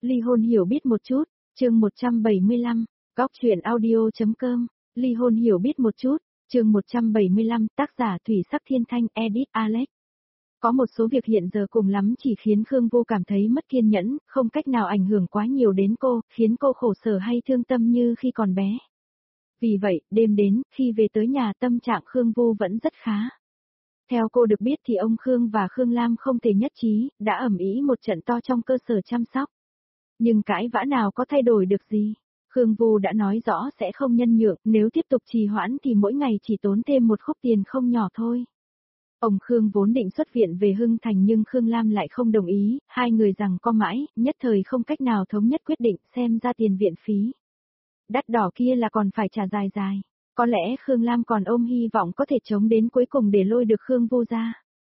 Ly hôn hiểu biết một chút, chương 175, góc truyện audio.com, ly hôn hiểu biết một chút, chương 175, tác giả Thủy Sắc Thiên Thanh, edit Alex. Có một số việc hiện giờ cùng lắm chỉ khiến Khương Vô cảm thấy mất kiên nhẫn, không cách nào ảnh hưởng quá nhiều đến cô, khiến cô khổ sở hay thương tâm như khi còn bé. Vì vậy, đêm đến, khi về tới nhà tâm trạng Khương Vô vẫn rất khá. Theo cô được biết thì ông Khương và Khương Lam không thể nhất trí, đã ầm ĩ một trận to trong cơ sở chăm sóc. Nhưng cãi vã nào có thay đổi được gì. Khương Vô đã nói rõ sẽ không nhân nhượng, nếu tiếp tục trì hoãn thì mỗi ngày chỉ tốn thêm một khúc tiền không nhỏ thôi. Ông Khương vốn định xuất viện về Hưng Thành nhưng Khương Lam lại không đồng ý, hai người giằng co mãi, nhất thời không cách nào thống nhất quyết định xem ra tiền viện phí. Đắt đỏ kia là còn phải trả dài dài. Có lẽ Khương Lam còn ôm hy vọng có thể chống đến cuối cùng để lôi được Khương Vô ra.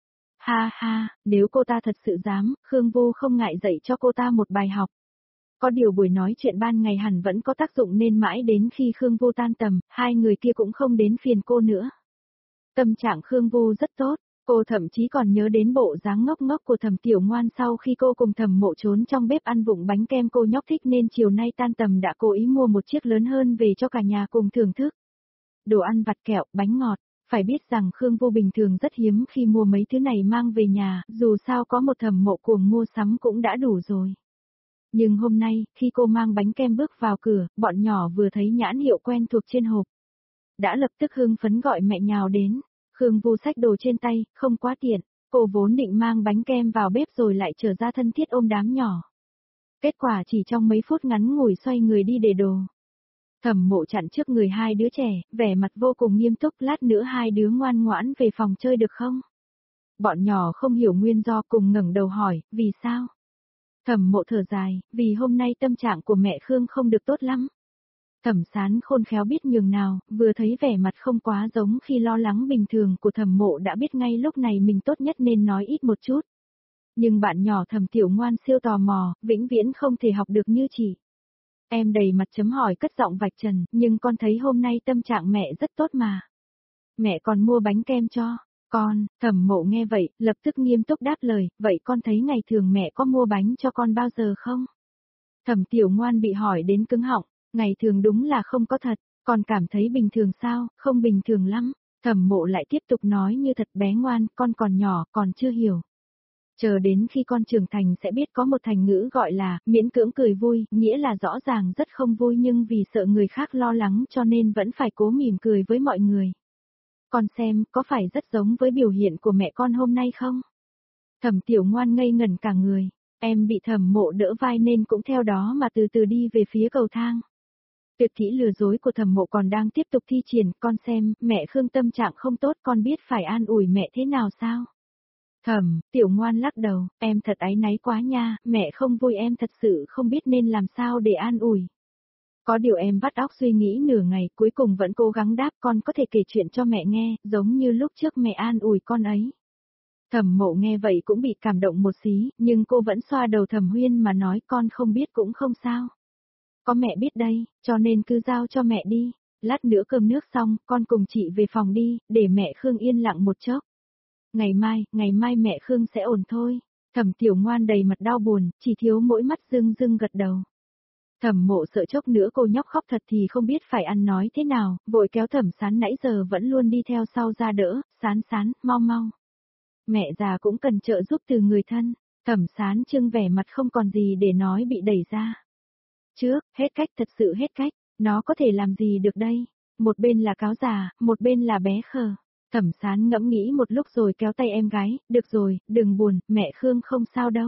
Ha ha, nếu cô ta thật sự dám, Khương Vô không ngại dạy cho cô ta một bài học. Có điều buổi nói chuyện ban ngày hẳn vẫn có tác dụng nên mãi đến khi Khương Vô tan tầm, hai người kia cũng không đến phiền cô nữa. Tâm trạng Khương Vô rất tốt, cô thậm chí còn nhớ đến bộ dáng ngốc ngốc của Thẩm Tiểu Ngoan sau khi cô cùng Thẩm Mộ trốn trong bếp ăn vụng bánh kem cô nhóc thích nên chiều nay tan tầm đã cố ý mua một chiếc lớn hơn về cho cả nhà cùng thưởng thức. Đồ ăn vặt kẹo, bánh ngọt, phải biết rằng Khương Vô bình thường rất hiếm khi mua mấy thứ này mang về nhà, dù sao có một Thẩm Mộ cuồng mua sắm cũng đã đủ rồi. Nhưng hôm nay, khi cô mang bánh kem bước vào cửa, bọn nhỏ vừa thấy nhãn hiệu quen thuộc trên hộp. Đã lập tức hưng phấn gọi mẹ nhào đến. Khương Vô xách đồ trên tay, không quá tiện, cô vốn định mang bánh kem vào bếp rồi lại trở ra thân thiết ôm đám nhỏ. Kết quả chỉ trong mấy phút ngắn ngủi xoay người đi để đồ. Thẩm Mộ chặn trước người hai đứa trẻ, vẻ mặt vô cùng nghiêm túc, lát nữa hai đứa ngoan ngoãn về phòng chơi được không? Bọn nhỏ không hiểu nguyên do cùng ngẩng đầu hỏi, vì sao? Thẩm Mộ thở dài, vì hôm nay tâm trạng của mẹ Khương không được tốt lắm. Thẩm Sán khôn khéo biết nhường nào, vừa thấy vẻ mặt không quá giống khi lo lắng bình thường của Thẩm Mộ đã biết ngay lúc này mình tốt nhất nên nói ít một chút. Nhưng bạn nhỏ Thẩm Tiểu Ngoan siêu tò mò, vĩnh viễn không thể học được như chị. Em đầy mặt chấm hỏi cất giọng vạch trần, nhưng con thấy hôm nay tâm trạng mẹ rất tốt mà. Mẹ còn mua bánh kem cho. Con, Thẩm Mộ nghe vậy, lập tức nghiêm túc đáp lời, vậy con thấy ngày thường mẹ có mua bánh cho con bao giờ không? Thẩm Tiểu Ngoan bị hỏi đến cứng họng, ngày thường đúng là không có thật, con cảm thấy bình thường sao, không bình thường lắm. Thẩm Mộ lại tiếp tục nói như thật bé ngoan, con còn nhỏ, còn chưa hiểu. Chờ đến khi con trưởng thành sẽ biết có một thành ngữ gọi là, miễn cưỡng cười vui, nghĩa là rõ ràng rất không vui nhưng vì sợ người khác lo lắng cho nên vẫn phải cố mỉm cười với mọi người. Con xem, có phải rất giống với biểu hiện của mẹ con hôm nay không? Thẩm Tiểu Ngoan ngây ngẩn cả người, em bị Thẩm Mộ đỡ vai nên cũng theo đó mà từ từ đi về phía cầu thang. Tuyệt kỹ lừa dối của Thẩm Mộ còn đang tiếp tục thi triển, con xem, mẹ Khương tâm trạng không tốt con biết phải an ủi mẹ thế nào sao? Thẩm Tiểu Ngoan lắc đầu, em thật áy náy quá nha, mẹ không vui em thật sự không biết nên làm sao để an ủi. Có điều em vắt óc suy nghĩ nửa ngày cuối cùng vẫn cố gắng đáp con có thể kể chuyện cho mẹ nghe, giống như lúc trước mẹ an ủi con ấy. Thẩm Mộ nghe vậy cũng bị cảm động một xí, nhưng cô vẫn xoa đầu Thẩm Huyên mà nói con không biết cũng không sao. Có mẹ biết đây, cho nên cứ giao cho mẹ đi, lát nữa cơm nước xong, con cùng chị về phòng đi, để mẹ Khương yên lặng một chốc. Ngày mai mẹ Khương sẽ ổn thôi. Thẩm Tiểu Ngoan đầy mặt đau buồn, chỉ thiếu mỗi mắt rưng rưng gật đầu. Thẩm Mộ sợ chốc nữa cô nhóc khóc thật thì không biết phải ăn nói thế nào, vội kéo Thẩm Sán nãy giờ vẫn luôn đi theo sau ra đỡ, Sán, mau mau. Mẹ già cũng cần trợ giúp từ người thân. Thẩm Sán trưng vẻ mặt không còn gì để nói bị đẩy ra. Trước, hết cách thật sự hết cách, nó có thể làm gì được đây? Một bên là cáo già, một bên là bé khờ. Thẩm Sán ngẫm nghĩ một lúc rồi kéo tay em gái, được rồi, đừng buồn, mẹ Khương không sao đâu.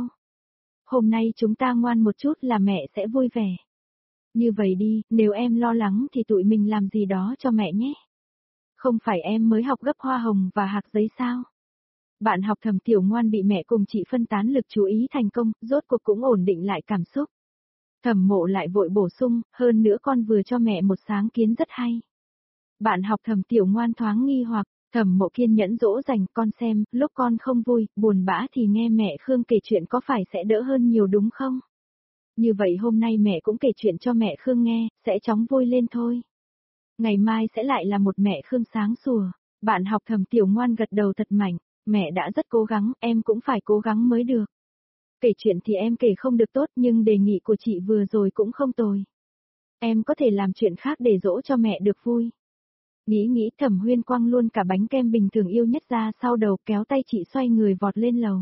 Hôm nay chúng ta ngoan một chút là mẹ sẽ vui vẻ. Như vậy đi, nếu em lo lắng thì tụi mình làm gì đó cho mẹ nhé. Không phải em mới học gấp hoa hồng và hạc giấy sao? Bạn học Thẩm Tiểu Ngoan bị mẹ cùng chị phân tán lực chú ý thành công, rốt cuộc cũng ổn định lại cảm xúc. Thẩm Mộ lại vội bổ sung, hơn nữa con vừa cho mẹ một sáng kiến rất hay. Bạn học Thẩm Tiểu Ngoan thoáng nghi hoặc, Thẩm Mộ kiên nhẫn dỗ dành con xem, lúc con không vui, buồn bã thì nghe mẹ Khương kể chuyện có phải sẽ đỡ hơn nhiều đúng không? Như vậy hôm nay mẹ cũng kể chuyện cho mẹ Khương nghe, sẽ chóng vui lên thôi. Ngày mai sẽ lại là một mẹ Khương sáng sủa. Bạn học Thẩm Tiểu Ngoan gật đầu thật mạnh, mẹ đã rất cố gắng, em cũng phải cố gắng mới được. Kể chuyện thì em kể không được tốt nhưng đề nghị của chị vừa rồi cũng không tồi. Em có thể làm chuyện khác để dỗ cho mẹ được vui. Nghĩ nghĩ Thẩm Huyên quăng luôn cả bánh kem bình thường yêu nhất ra sau đầu kéo tay chị xoay người vọt lên lầu.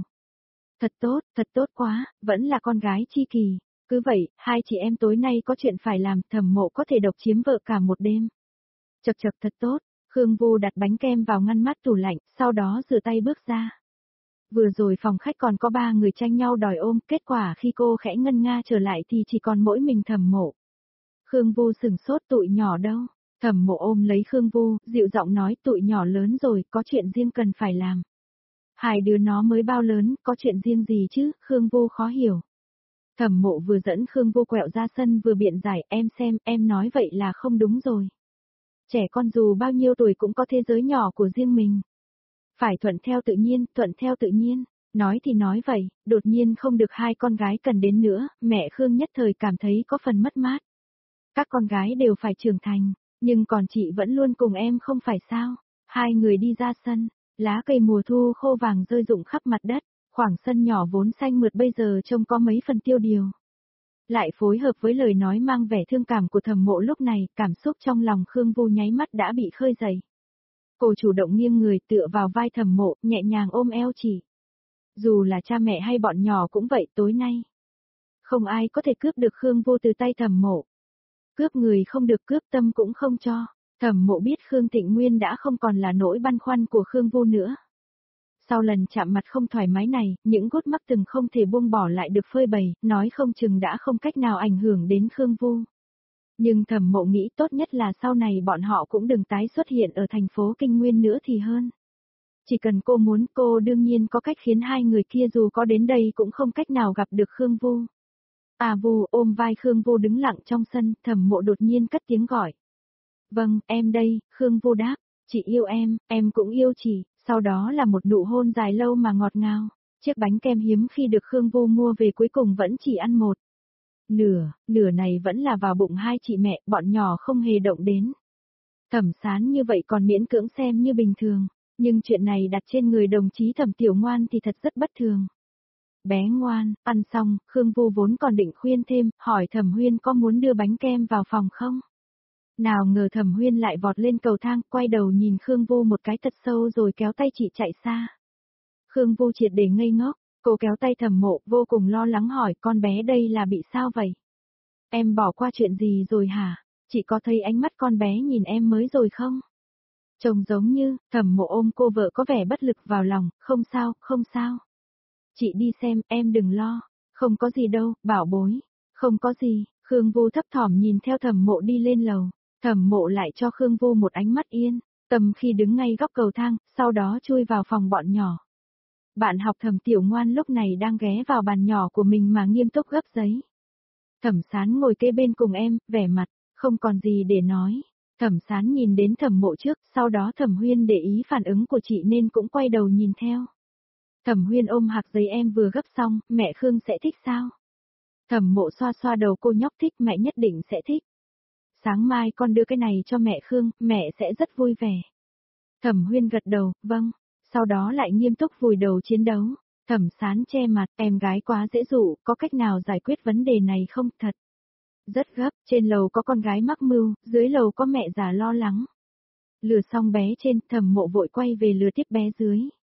Thật tốt quá, vẫn là con gái chi kỳ. Cứ vậy, hai chị em tối nay có chuyện phải làm, Thẩm Mộ có thể độc chiếm vợ cả một đêm. Chật chật thật tốt, Khương Vô đặt bánh kem vào ngăn mát tủ lạnh, sau đó rửa tay bước ra. Vừa rồi phòng khách còn có 3 người tranh nhau đòi ôm, kết quả khi cô khẽ ngân nga trở lại thì chỉ còn mỗi mình Thẩm Mộ. Khương Vô sừng sốt, tụi nhỏ đâu? Thẩm Mộ ôm lấy Khương Vô, dịu giọng nói tụi nhỏ lớn rồi, có chuyện riêng cần phải làm. Hai đứa nó mới bao lớn, có chuyện riêng gì chứ, Khương Vô khó hiểu. Thẩm Mộ vừa dẫn Khương Vô quẹo ra sân vừa biện giải, em xem, em nói vậy là không đúng rồi. Trẻ con dù bao nhiêu tuổi cũng có thế giới nhỏ của riêng mình. Phải thuận theo tự nhiên, thuận theo tự nhiên. Nói thì nói vậy, đột nhiên không được hai con gái cần đến nữa, mẹ Khương nhất thời cảm thấy có phần mất mát. Các con gái đều phải trưởng thành, nhưng còn chị vẫn luôn cùng em không phải sao. Hai người đi ra sân, lá cây mùa thu khô vàng rơi rụng khắp mặt đất, khoảng sân nhỏ vốn xanh mượt bây giờ trông có mấy phần tiêu điều. Lại phối hợp với lời nói mang vẻ thương cảm của Thẩm Mộ lúc này, cảm xúc trong lòng Khương Vô nháy mắt đã bị khơi dậy. Cô chủ động nghiêng người tựa vào vai Thẩm Mộ, nhẹ nhàng ôm eo chị. Dù là cha mẹ hay bọn nhỏ cũng vậy tối nay. Không ai có thể cướp được Khương Vô từ tay Thẩm Mộ. Cướp người không được cướp tâm cũng không cho. Thẩm Mộ biết Khương Thịnh Nguyên đã không còn là nỗi băn khoăn của Khương Vô nữa. Sau lần chạm mặt không thoải mái này, những gút mắc từng không thể buông bỏ lại được phơi bày, nói không chừng đã không cách nào ảnh hưởng đến Khương Vô. Nhưng Thẩm Mộ nghĩ tốt nhất là sau này bọn họ cũng đừng tái xuất hiện ở thành phố Kinh Nguyên nữa thì hơn. Chỉ cần cô muốn, cô đương nhiên có cách khiến hai người kia dù có đến đây cũng không cách nào gặp được Khương Vô. À Vô ôm vai Khương Vô đứng lặng trong sân, Thẩm Mộ đột nhiên cất tiếng gọi. Vâng, em đây, Khương Vô đáp, chị yêu em cũng yêu chị, sau đó là một nụ hôn dài lâu mà ngọt ngào. Chiếc bánh kem hiếm khi được Khương Vô mua về cuối cùng vẫn chỉ ăn một. Nửa này vẫn là vào bụng hai chị mẹ, bọn nhỏ không hề động đến. Thẩm Sán như vậy còn miễn cưỡng xem như bình thường, nhưng chuyện này đặt trên người đồng chí Thẩm Tiểu Ngoan thì thật rất bất thường. Bé ngoan, ăn xong, Khương Vô vốn còn định khuyên thêm, hỏi Thẩm Huyên có muốn đưa bánh kem vào phòng không? Nào ngờ Thẩm Huyên lại vọt lên cầu thang, quay đầu nhìn Khương Vô một cái thật sâu rồi kéo tay chị chạy xa. Khương Vô triệt để ngây ngốc, cô kéo tay Thẩm Mộ, vô cùng lo lắng hỏi con bé đây là bị sao vậy? Em bỏ qua chuyện gì rồi hả? Chị có thấy ánh mắt con bé nhìn em mới rồi không? Trông giống như, Thẩm Mộ ôm cô vợ có vẻ bất lực vào lòng, không sao. Chị đi xem, em đừng lo, không có gì đâu, bảo bối, không có gì, Khương Vô thấp thỏm nhìn theo Thẩm Mộ đi lên lầu, Thẩm Mộ lại cho Khương Vô một ánh mắt yên, tầm khi đứng ngay góc cầu thang, sau đó chui vào phòng bọn nhỏ. Bạn học Thẩm Tiểu Ngoan lúc này đang ghé vào bàn nhỏ của mình mà nghiêm túc gấp giấy. Thẩm Sán ngồi kế bên cùng em, vẻ mặt, không còn gì để nói. Thẩm Sán nhìn đến Thẩm Mộ trước, sau đó Thẩm Huyên để ý phản ứng của chị nên cũng quay đầu nhìn theo. Thẩm Huyên ôm hạc giấy em vừa gấp xong, mẹ Khương sẽ thích sao? Thẩm Mộ xoa xoa đầu cô nhóc thích, mẹ nhất định sẽ thích. Sáng mai con đưa cái này cho mẹ Khương, mẹ sẽ rất vui vẻ. Thẩm Huyên gật đầu, vâng, sau đó lại nghiêm túc vùi đầu chiến đấu. Thẩm Sán che mặt, em gái quá dễ dụ, có cách nào giải quyết vấn đề này không thật? Rất gấp, trên lầu có con gái mắc mưu, dưới lầu có mẹ già lo lắng. Lừa xong bé trên, Thẩm Mộ vội quay về lừa tiếp bé dưới.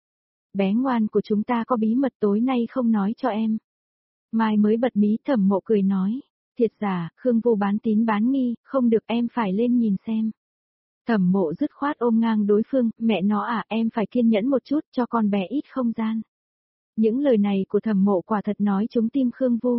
Bé ngoan của chúng ta có bí mật tối nay không nói cho em. Mai mới bật mí Thẩm Mộ cười nói. Thiệt giả, Khương Vô bán tín bán nghi, không được em phải lên nhìn xem. Thẩm Mộ dứt khoát ôm ngang đối phương, mẹ nó à em phải kiên nhẫn một chút cho con bé ít không gian. Những lời này của Thẩm Mộ quả thật nói trúng tim Khương Vô.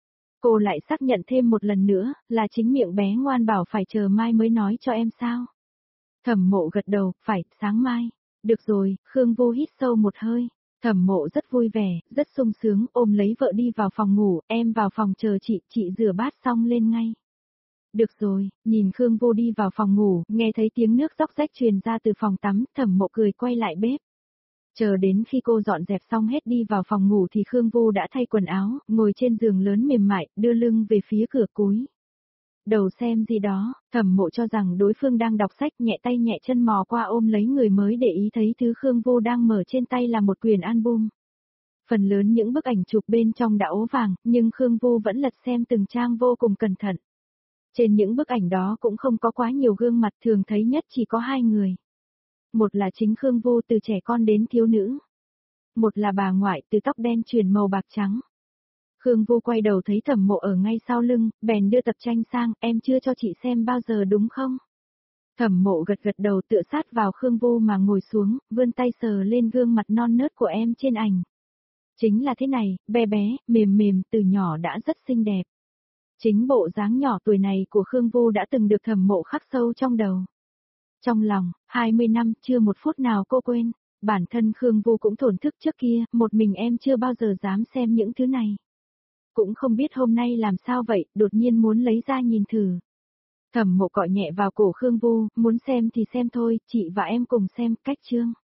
Cô lại xác nhận thêm một lần nữa, là chính miệng bé ngoan bảo phải chờ mai mới nói cho em sao. Thẩm Mộ gật đầu, phải, sáng mai. Được rồi, Khương Vô hít sâu một hơi. Thẩm Mộ rất vui vẻ, rất sung sướng, ôm lấy vợ đi vào phòng ngủ, em vào phòng chờ chị rửa bát xong lên ngay. Được rồi, nhìn Khương Vô đi vào phòng ngủ, nghe thấy tiếng nước róc rách truyền ra từ phòng tắm, Thẩm Mộ cười quay lại bếp. Chờ đến khi cô dọn dẹp xong hết đi vào phòng ngủ thì Khương Vô đã thay quần áo, ngồi trên giường lớn mềm mại, đưa lưng về phía cửa cúi. Đầu xem gì đó, Thẩm Mộ cho rằng đối phương đang đọc sách, nhẹ tay nhẹ chân mò qua ôm lấy người mới để ý thấy thứ Khương Vô đang mở trên tay là một quyển album. Phần lớn những bức ảnh chụp bên trong đã ố vàng, nhưng Khương Vu vẫn lật xem từng trang vô cùng cẩn thận. Trên những bức ảnh đó cũng không có quá nhiều gương mặt, thường thấy nhất chỉ có hai người. Một là chính Khương Vu từ trẻ con đến thiếu nữ. Một là bà ngoại từ tóc đen chuyển màu bạc trắng. Khương Vu quay đầu thấy Thẩm Mộ ở ngay sau lưng, bèn đưa tập tranh sang, em chưa cho chị xem bao giờ đúng không? Thẩm Mộ gật gật đầu tựa sát vào Khương Vu mà ngồi xuống, vươn tay sờ lên gương mặt non nớt của em trên ảnh. Chính là thế này, bé bé, mềm mềm, từ nhỏ đã rất xinh đẹp. Chính bộ dáng nhỏ tuổi này của Khương Vu đã từng được Thẩm Mộ khắc sâu trong đầu. Trong lòng, 20 năm, chưa một phút nào cô quên. Bản thân Khương Vu cũng thổn thức trước kia, một mình em chưa bao giờ dám xem những thứ này. Cũng không biết hôm nay làm sao vậy, đột nhiên muốn lấy ra nhìn thử. Thẩm Mộ cọ nhẹ vào cổ Khương Vu, muốn xem thì xem thôi, chị và em cùng xem, cách chương.